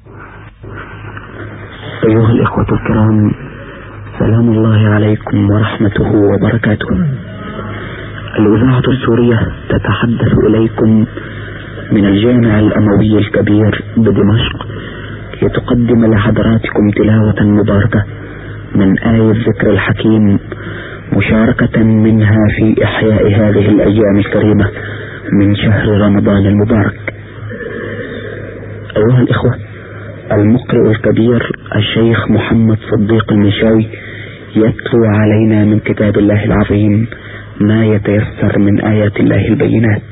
أيها الإخوة الكرام، سلام الله عليكم ورحمته وبركاته. الإذاعة السورية تتحدث إليكم من الجامع الأموي الكبير بدمشق لتقدم لحضراتكم تلاوة مباركة من آية الذكر الحكيم، مشاركة منها في إحياء هذه الأيام الكريمة من شهر رمضان المبارك. أيها الإخوة، المقرئ الكبير الشيخ محمد صديق المنشاوي يتلو علينا من كتاب الله العظيم ما يتيسر من آيات الله البينات.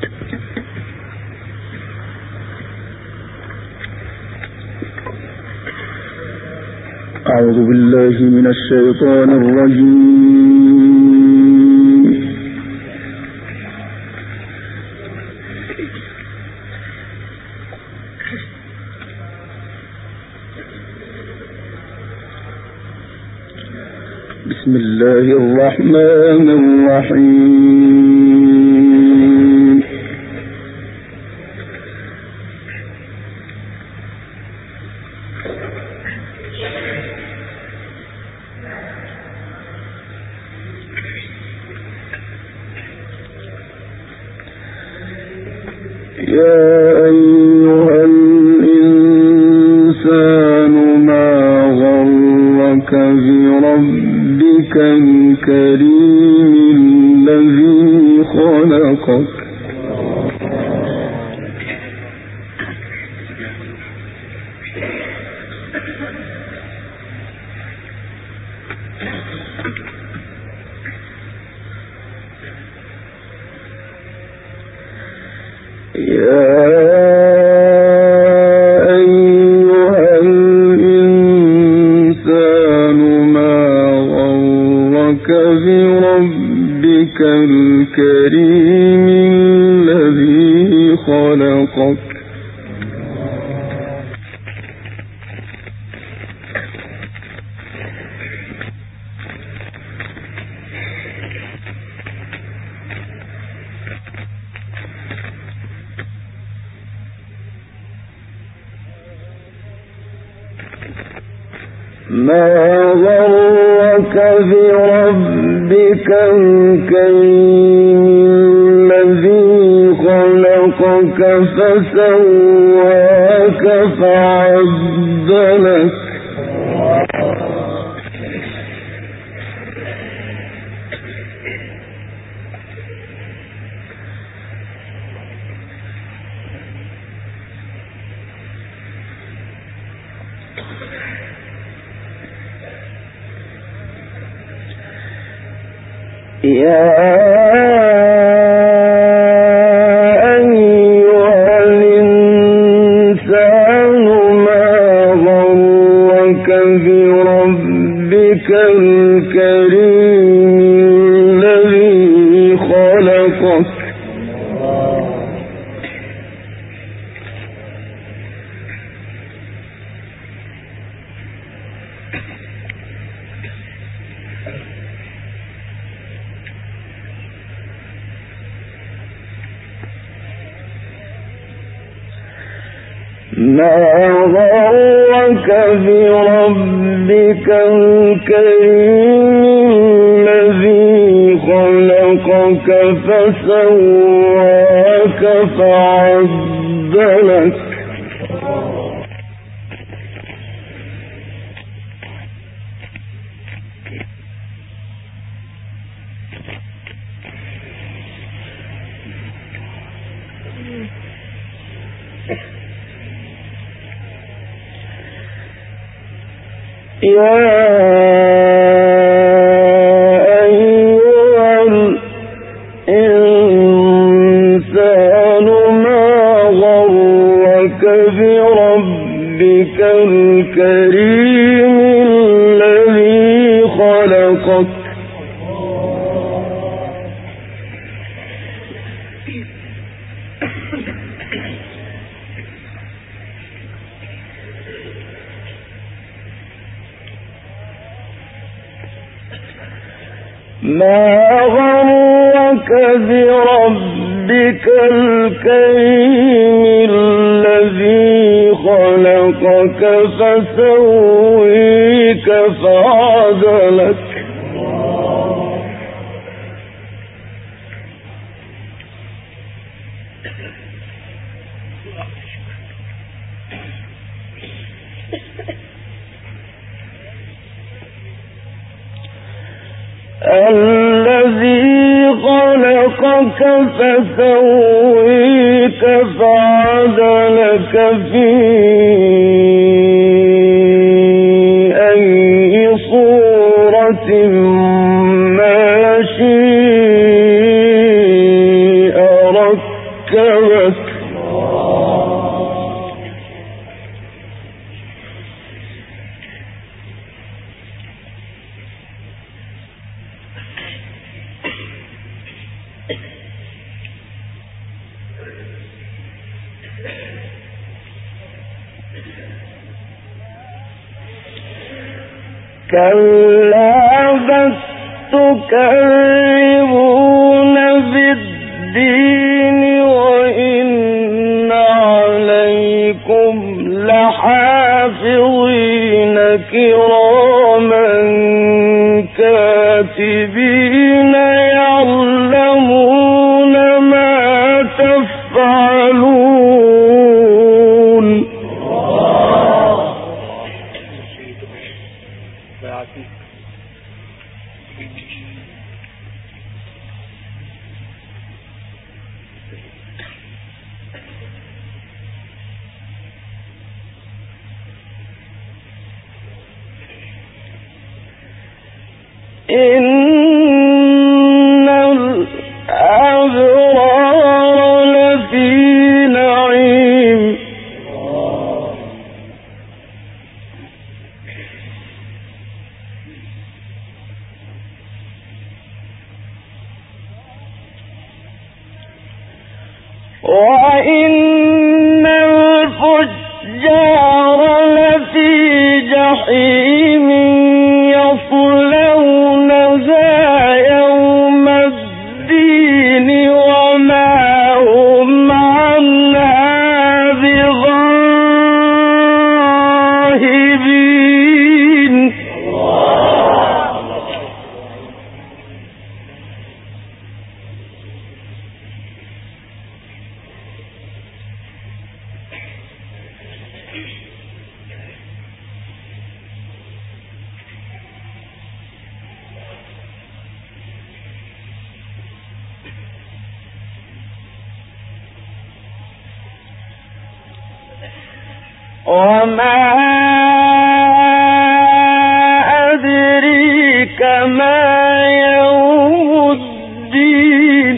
أعوذ بالله من الشيطان الرجيم. بسم الله الرحمن الرحيم. يا أيها الإنسان ما غرك بربك الكريم الذي خلقك بربك الكريم الذي خلقك ما غرك بربك الكريم الذي خلقك فسواك فعدلك يا أيها الإنسان ما غرك بربك الكريم الذي خلقك ما غرك بربك الكريم الذي خلقك فسواك فعدلك يا أيها الإنسان ما غرك بربك الكريم الذي خلقك ما غرك بربك الكريم الذي خلقك خلقك فسويك فعدلك الذي خلقك فسويك فعدلك في أي صورة ما شاء ركبك كلا بل تكذبون بالدين وإن عليكم لحافظين كراما كاتبين يعلمون ما تفعلون إن الأبرار لفي نعيم وإن الفجار لفي جحيم يصلونها يوم الدين وما هم عنها بغائبين وما أدريك ما يوم الدين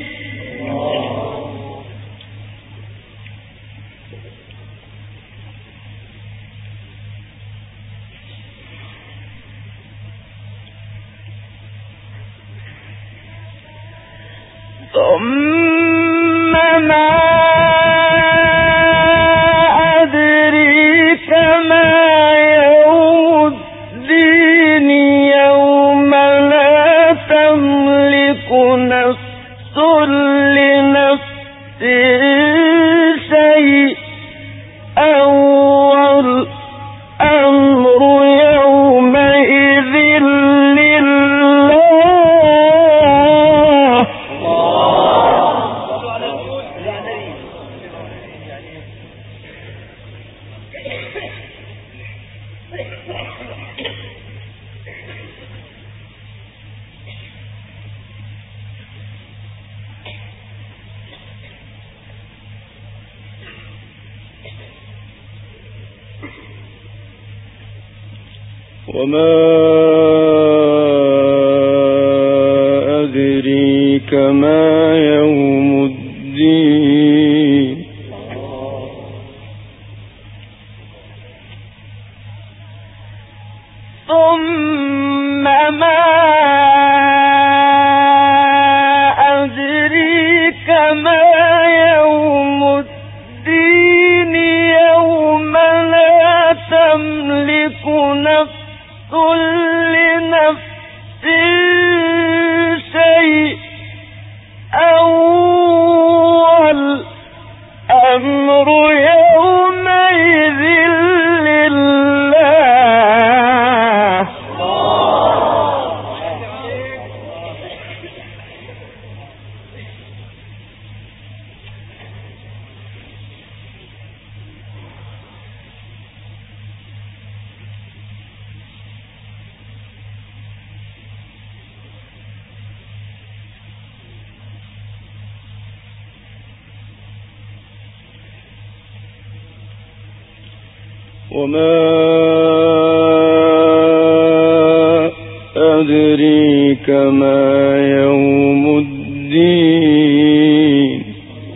ثم ما نفس لنفس شيئا والأمر يومئذ لله وما أدريك ما يوم الدين ثم ما أدريك ما يوم الدين يوم لا تملك نفس لنفس شيئا والأمر يومئذ لله وما أدريك ما يوم الدين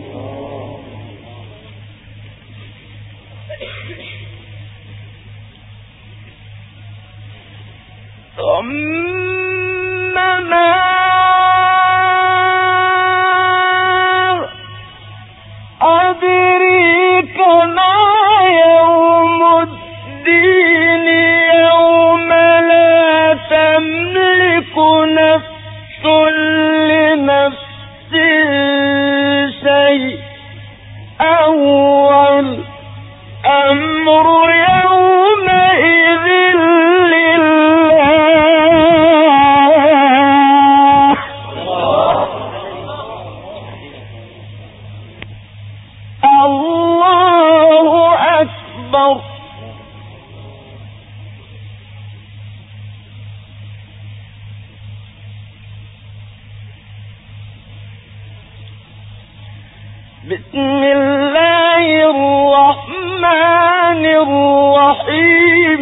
بسم الله الرحمن الرحيم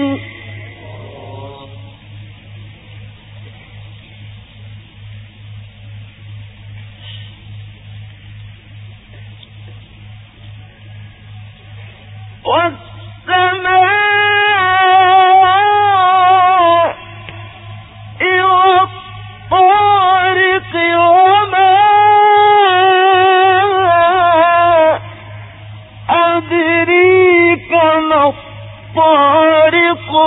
طارق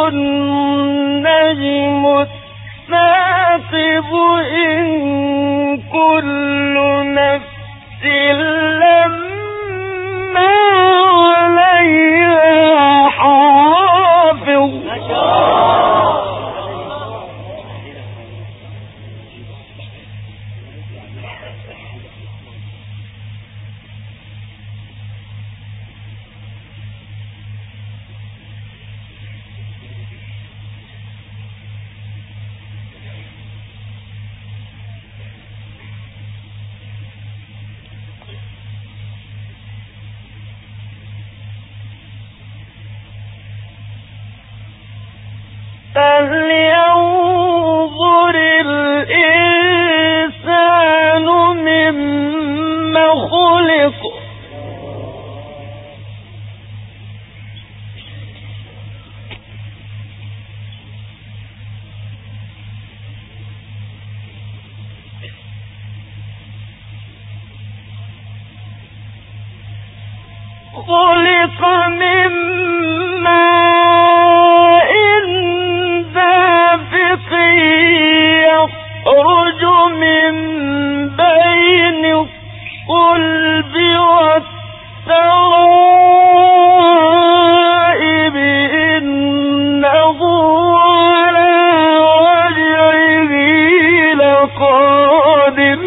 النجم الثاقب إن كل نفس لما عليها حافظ فلينظر الإنسان مما خلق خلق من ماء دافق يخرج من بين الصلب والترائب إنه على رجعه لقادر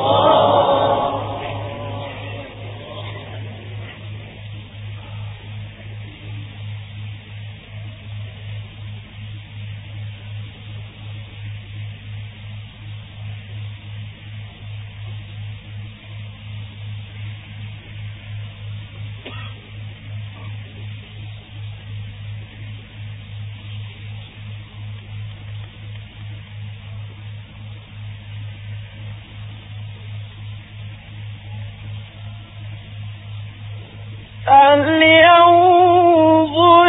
فلينظر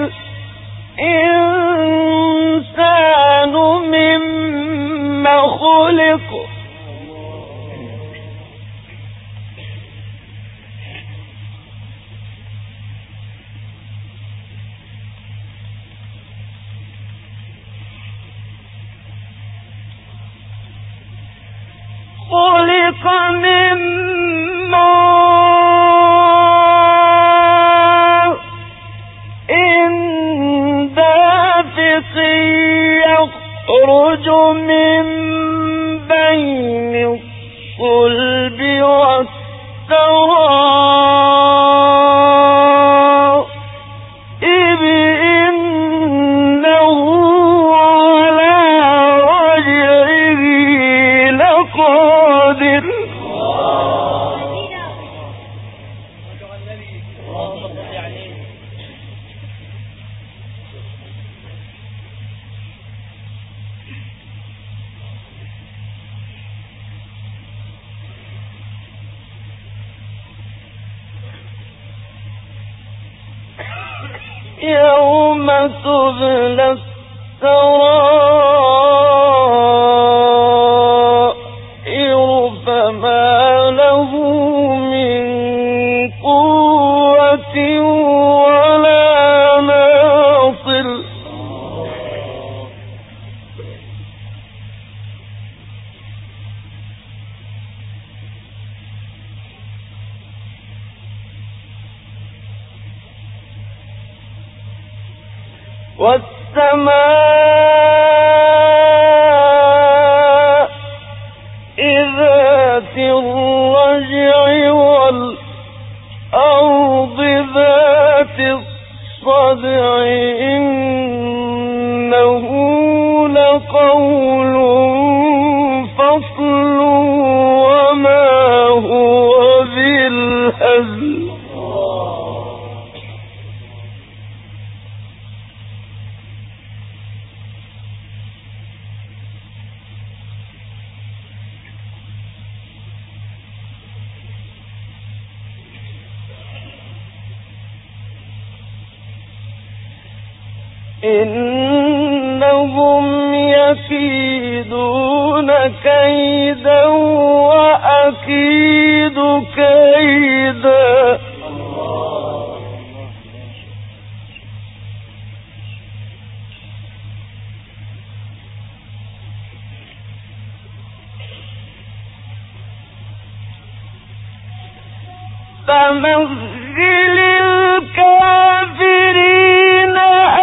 الإنسان مما خلق خلق من ماء دافق يخرج من بين الصلب والترائب إنه على رجعه لقادر يوم تبلى السرائر فما له من قوة ولا ناصر والسماء ذات الرجع والأرض ذات الصدع إنه لقول فصل وما هو بالهزل إنهم يكيدون كيدا وأكيد كيدا فمهل الكافرين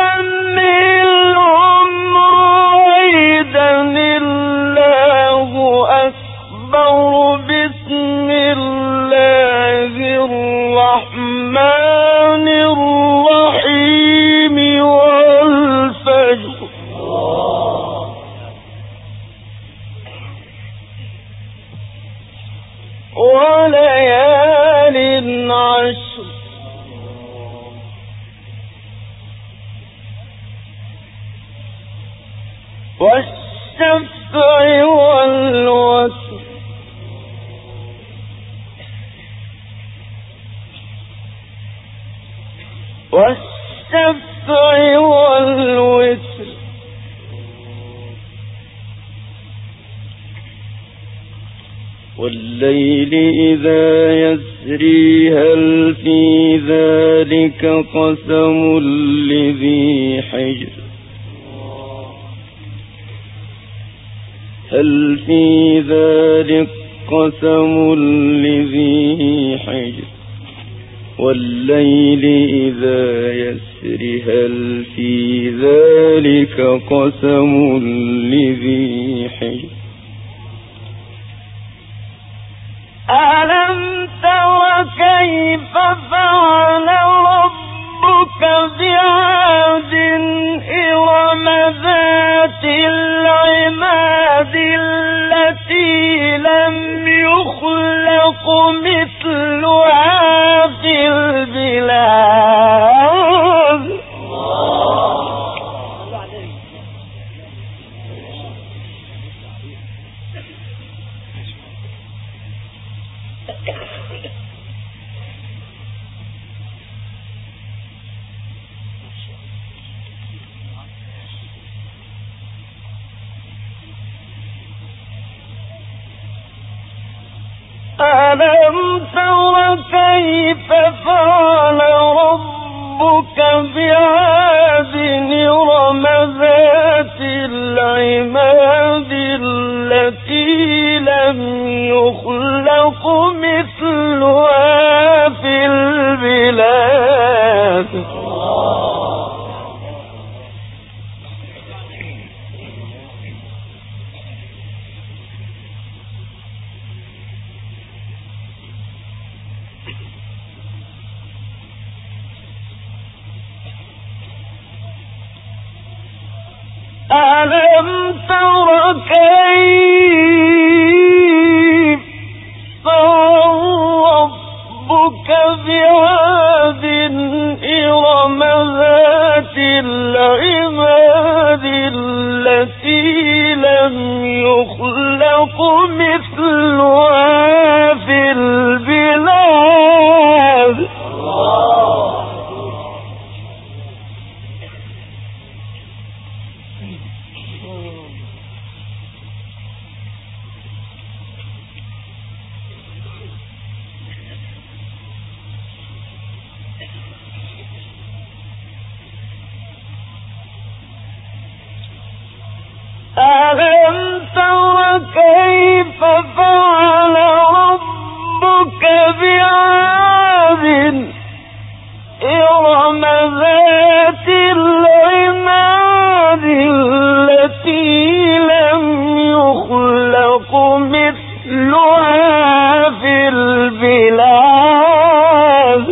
أمهلهم رويدا الله أكبر بسم الله الرحمن الرحيم والفجر وليال عشر والشفع والوتر والشفع والوتر والليل إذا يسري هل في ذلك قسم لذي حجر هل في ذلك قسم لذي حجر والليل إذا يسري هل في ذلك قسم لذي حجر ألم تر كيف فعل ربك بعاد إرم ذات العماد التي لم يخلق مثلها في البلاد ألم تر كيف فعل ربك بعاد إرم ذات العماد التي لم يخلق مثلها في البلاد ألم تر كيف ربك بعاد إرم ذات العماد التي لم يخلق مثلها في البلاد كيف فعل ربك بعاد إرم ذات العماد التي لم يخلق مثلها في البلاد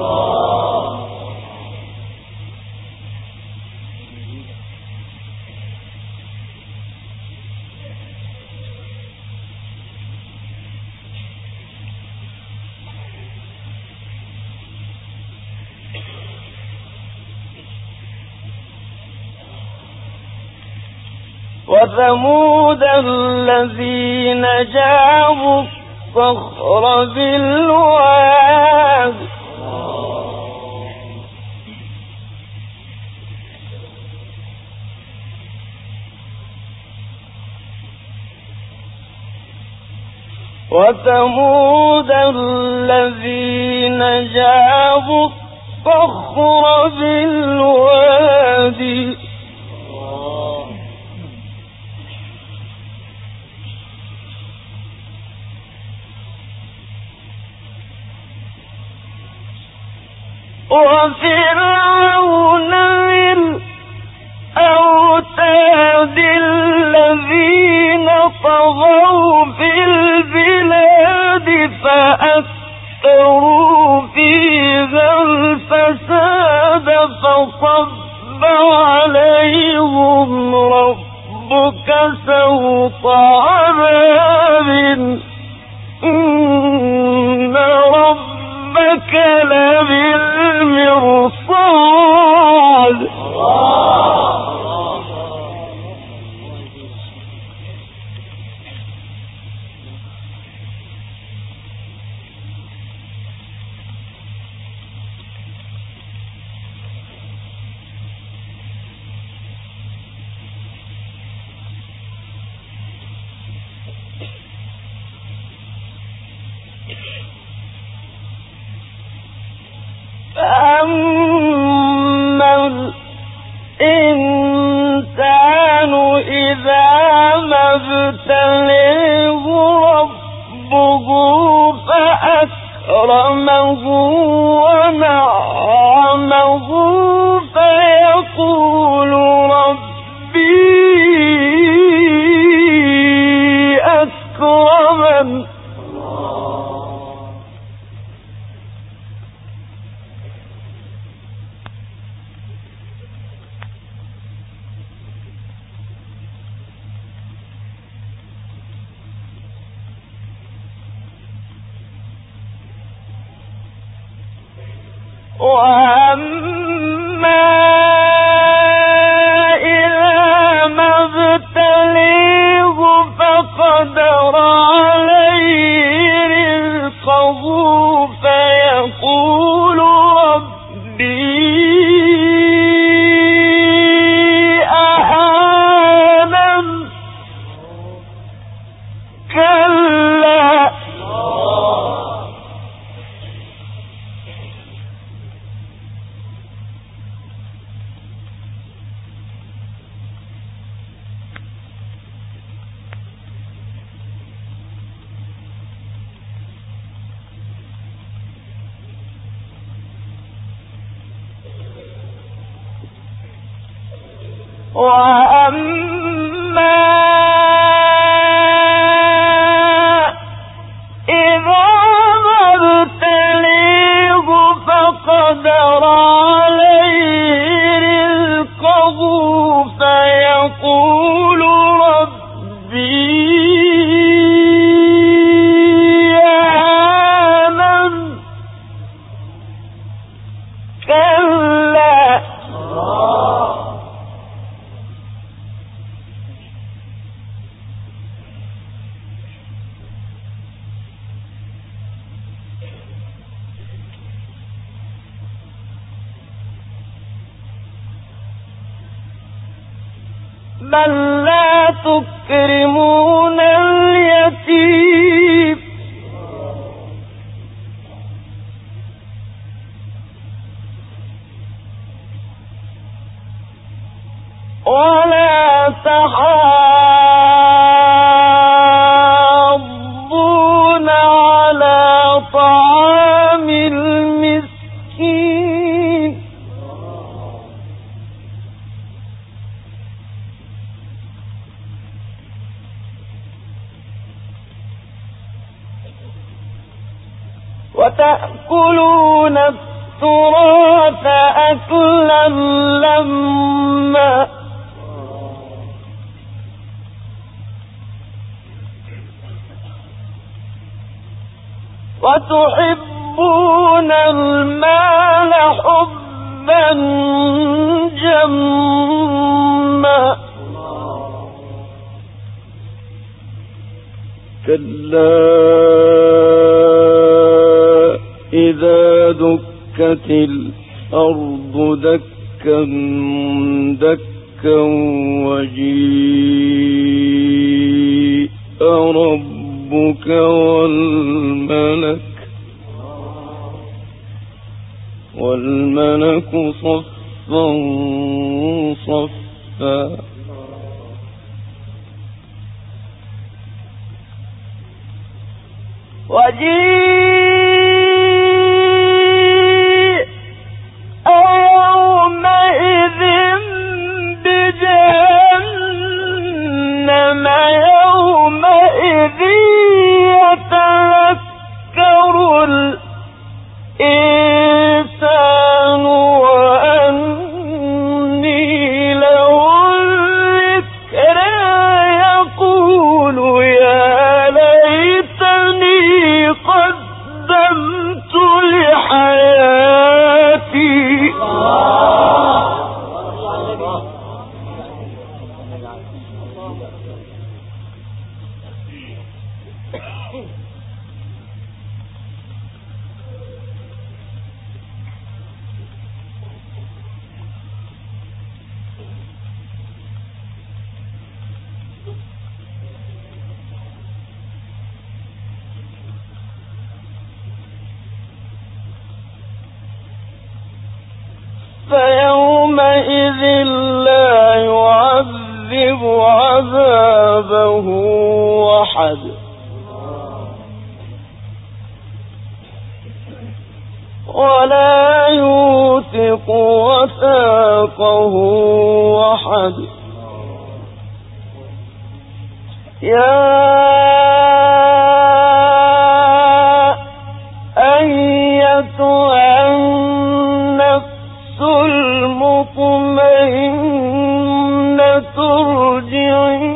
وثمود الذين جابوا الصخر بالواد وثمود الذين جابوا الصخر بالواد وفرعون ذي الأوتاد الذين طغوا في البلاد فأكثروا فيها الفساد فصب عليهم ربك سوط عذاب إن ربك لبالمرصاد فأما الإنسان إذا ما ابتليه ربه فأكرمه ونعمه فيقول ربي أكرمن وأما إذا ما ابتليه فقدر عليه رزقه فيقول ربي أهانن كلا وأما إذا ما ابتليه فقدر عليه رزقه فيقول ربي أهانن كلا بل لا تكرمون اليتيم ولا تحاضون وتأكلون التراث أكلا لما وتحبون المال حبا جما كلا إذا دكت الأرض دكا دكا وجيء ربك والملك صفا صفا وجيء يومئذ بجهنم يومئذ يتذكر الإنسان وأني له الذكرى يقول يا ليتني قدمت لحياتي فيومئذ لا يعذب عذابه أحد ولا يوثق وثاقه أحد يا أيتها النفس المطمئنة ارجعي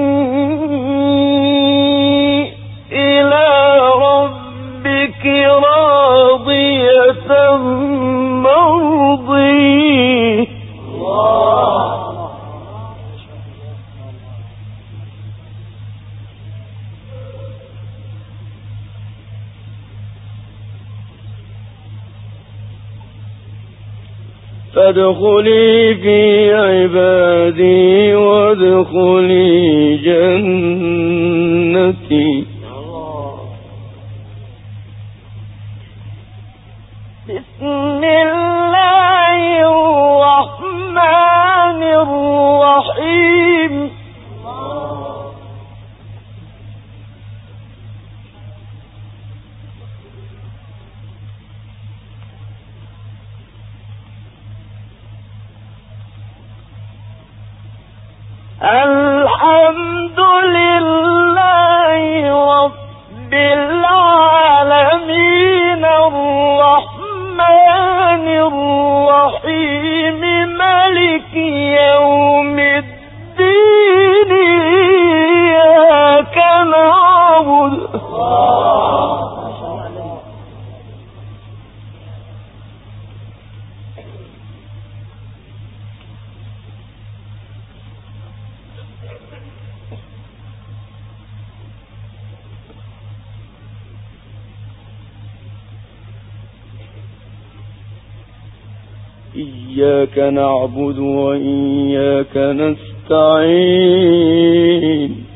إلى ربك راضية مرضية فادخلي في عبادي وادخلي جنتي بسم الله الرحمن الرحيم الحمد لله رب العالمين الرحمن الرحيم مالك يوم الدين إياك نعبد إياك نعبد وإياك نستعين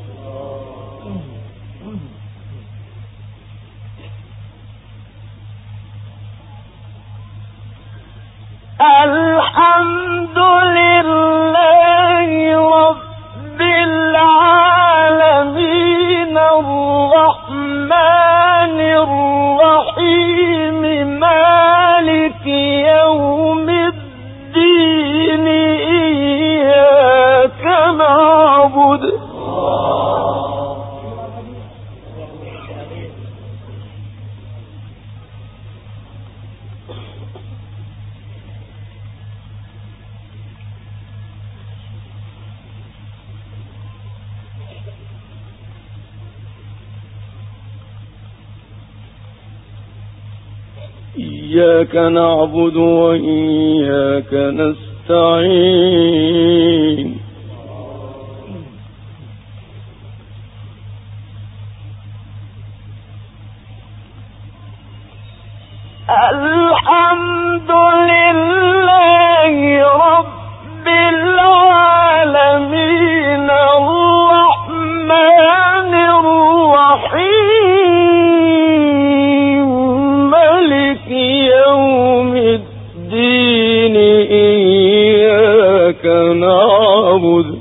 الحمد لله رب العالمين الرحمن الرحيم مالك يوم الدين إياك نعبد إياك نعبد وإياك نستعين الحمد لله رب العالمين الرحمن الرحيم مالك يوم الدين إياك نعبد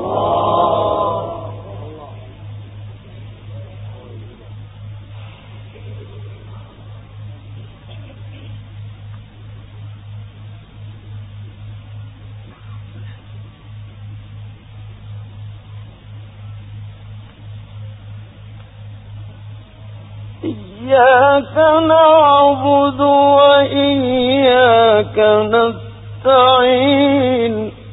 إياك نعبد وإياك نستعين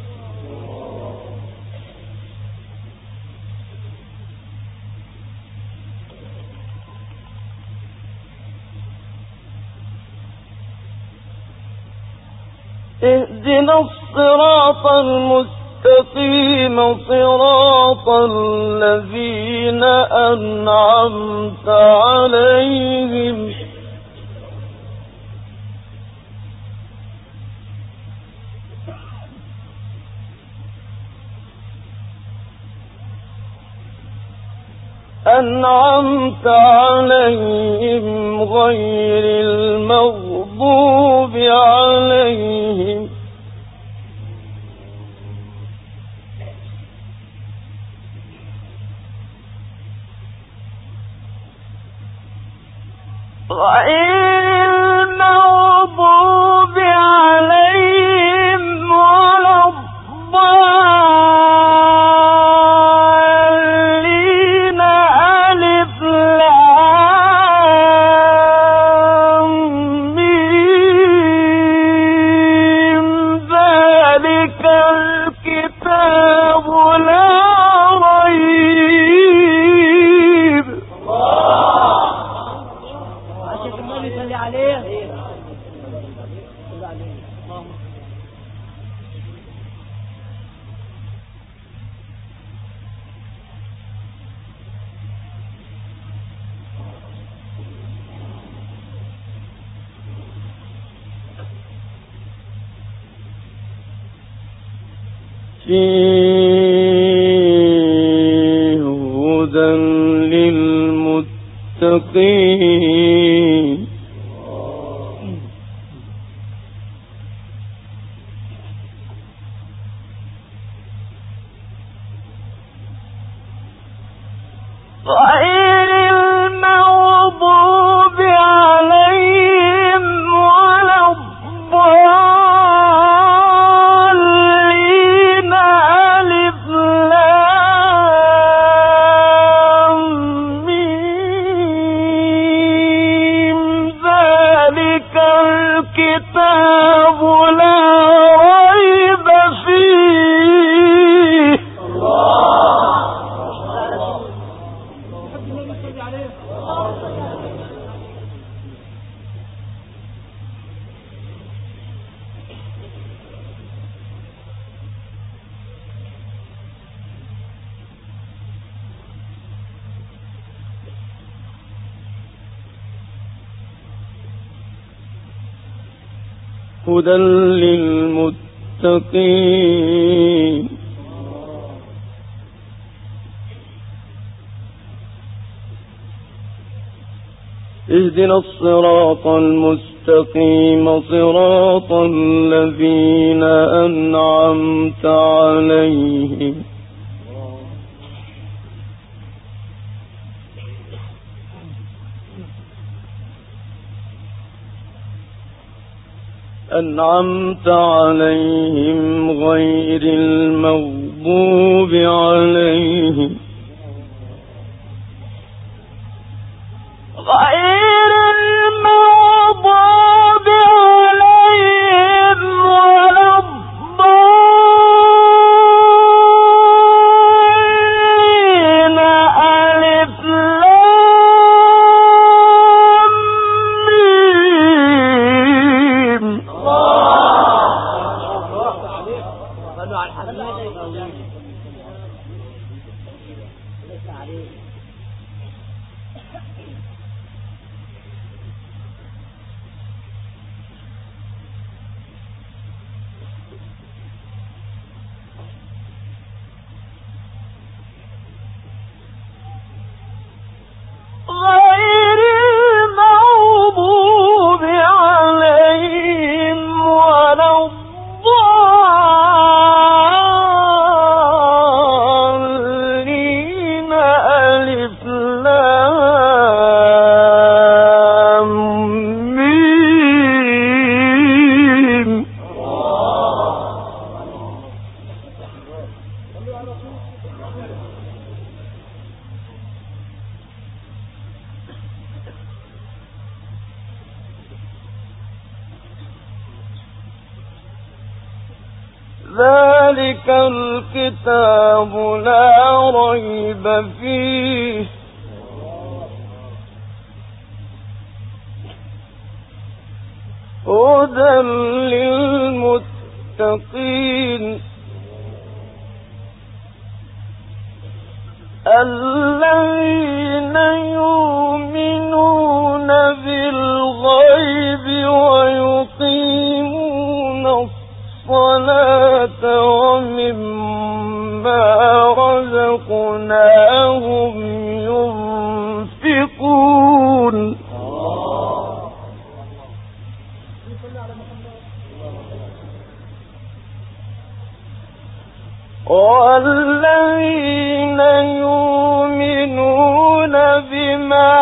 اهدنا الصراط المستقيم صراط الذين أنعمت عليهم غير المغضوب عليهم ولا الضالين ألف لام ميم ذلك الكتاب لا ريب فيه هدى للمتقين غير المغضوب عليهم ولا الضالين ألف لام ميم ذلك الكتاب لا ريب فيه هدى للمتقين اهدنا الصراط المستقيم صراط الذين أنعمت عليهم غير المغضوب عليهم ولا الضالين ألف لام ميم صلوا على الحبيب. غير المغضوب عليهم ولا الضالين ألف لام ميم. ذلك الكتاب لا ريب فيه هدى للمتقين الذين يؤمنون بالغيب ويقيمون الصلاة ومما رزقناهم ينفقون. والذين يؤمنون بما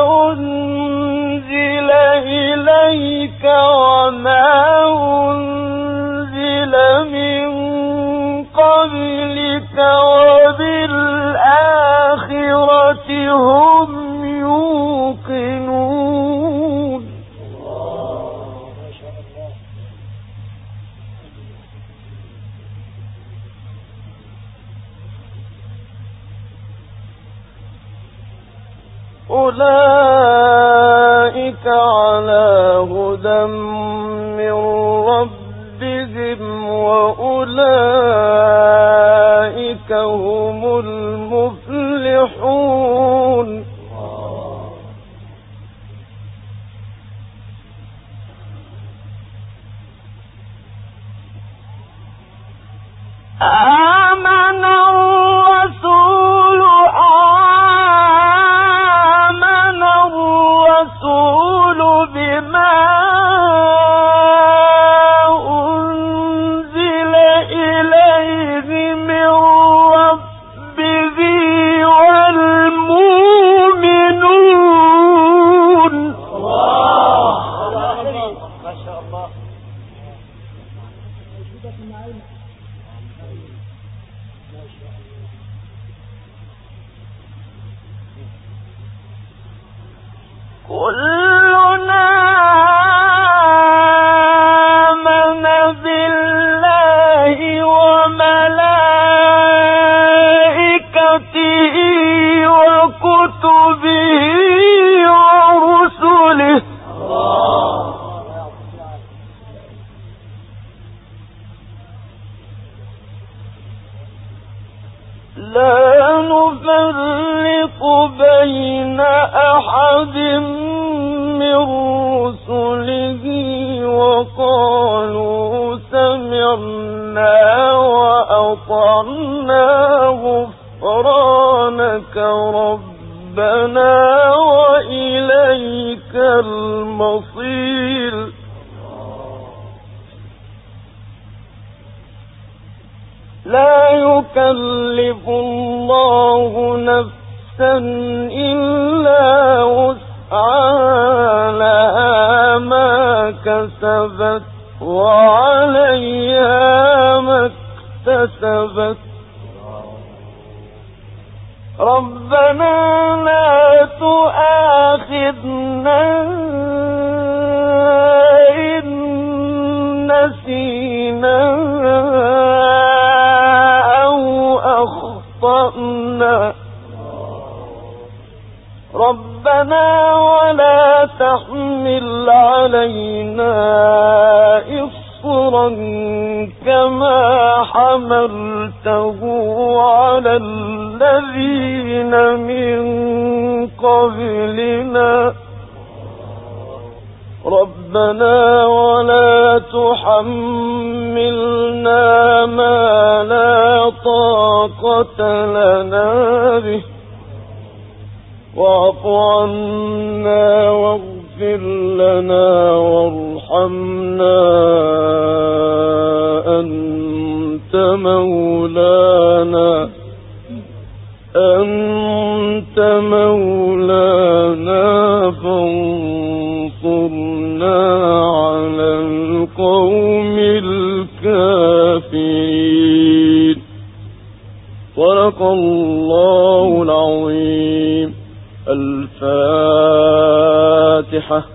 أنزل إليك وما أنزل من قبلك وبالآخرة هم يوقنون. أولئك على هدى من ربهم وأولئك هم المفلحون. آمن الرسول بما أنزل إليه من ربه والمؤمنون. ما شاء الله. كلنا آمن بالله وملائكته وكتبه ورسله لا نفرق بين أحد من رسله وقالوا سمعنا وأطعنا غفرانك ربنا وإليك المصير. لا يكلف الله نفسا إلا وسعها لها ما كسبت وعليها ما اكتسبت. ربنا لا تؤاخذنا إن نسينا أو أخطأنا. ربنا ولا تحمل علينا إصرا كما حملته على الذين من قبلنا ربنا ولا تحملنا ما لا طاقة لنا به واعف عنا واغفر لنا وارحمنا أنت مولانا فانصرنا على القوم الكافرين. صدق الله العظيم. الفاتحة.